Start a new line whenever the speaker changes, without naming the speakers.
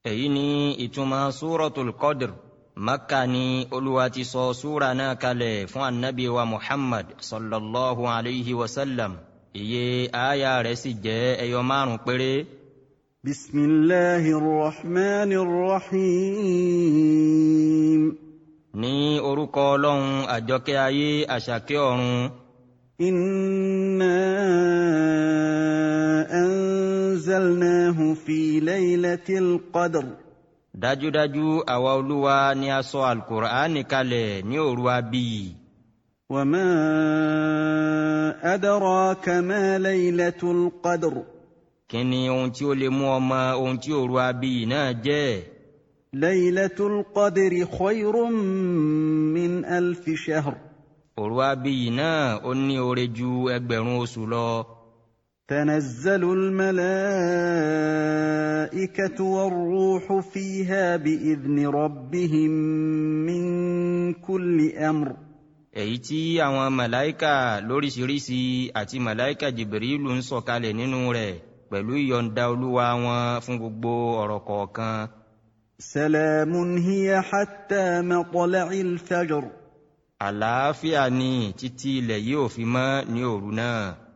èyí ni ìtumọ̀ súratul Qadr. Makka ni Olúwa ti sọ súra náà kalẹ̀ fún annabi wa Muhammad sallallahu alayhi wa sallam. Iye aya rẹ̀ sì jẹ́ ẹyọ 5 péré.
Bismillahir Rahmanir Rahim.
Ní orúkọ Ọlọ́run àjọkẹ́ ayé àṣàkẹ́ ọ̀run.
Inna anzalnahu fi laylatil qadr. Dájúdájú àwa Olúwa ni a sọ Al-Qur'ani kalẹ̀ ní òru abiyì. Wa ma adraka ma laylatul qadr. Kí ni ohun tí ó lè mú ọ mọ̀ ohun tí òru abiyì náà jẹ́? Laylatul qadri khayrun min alfi shahr. Òru abiyì náà ó ní oore ju ẹgbẹ̀rún oṣù lọ. Tanazzalul malaikatu war-ruhu fiha bi'idhni rabbihim min kulli amr. Èyí tí àwọn màláíkà lóríṣiríṣi àti màláíkà Jibrilu ń sọ̀kalẹ̀ nínú rẹ̀ pẹ̀lú ìyọ̀ǹda Olúwa wọn fún gbogbo ọ̀rọ̀ kọ̀ọ̀kan. Salamun hiya hatta matla'il fajr. Àlàáfíà ni títí ilẹ̀ yóò fi mọ́ ní òru náà.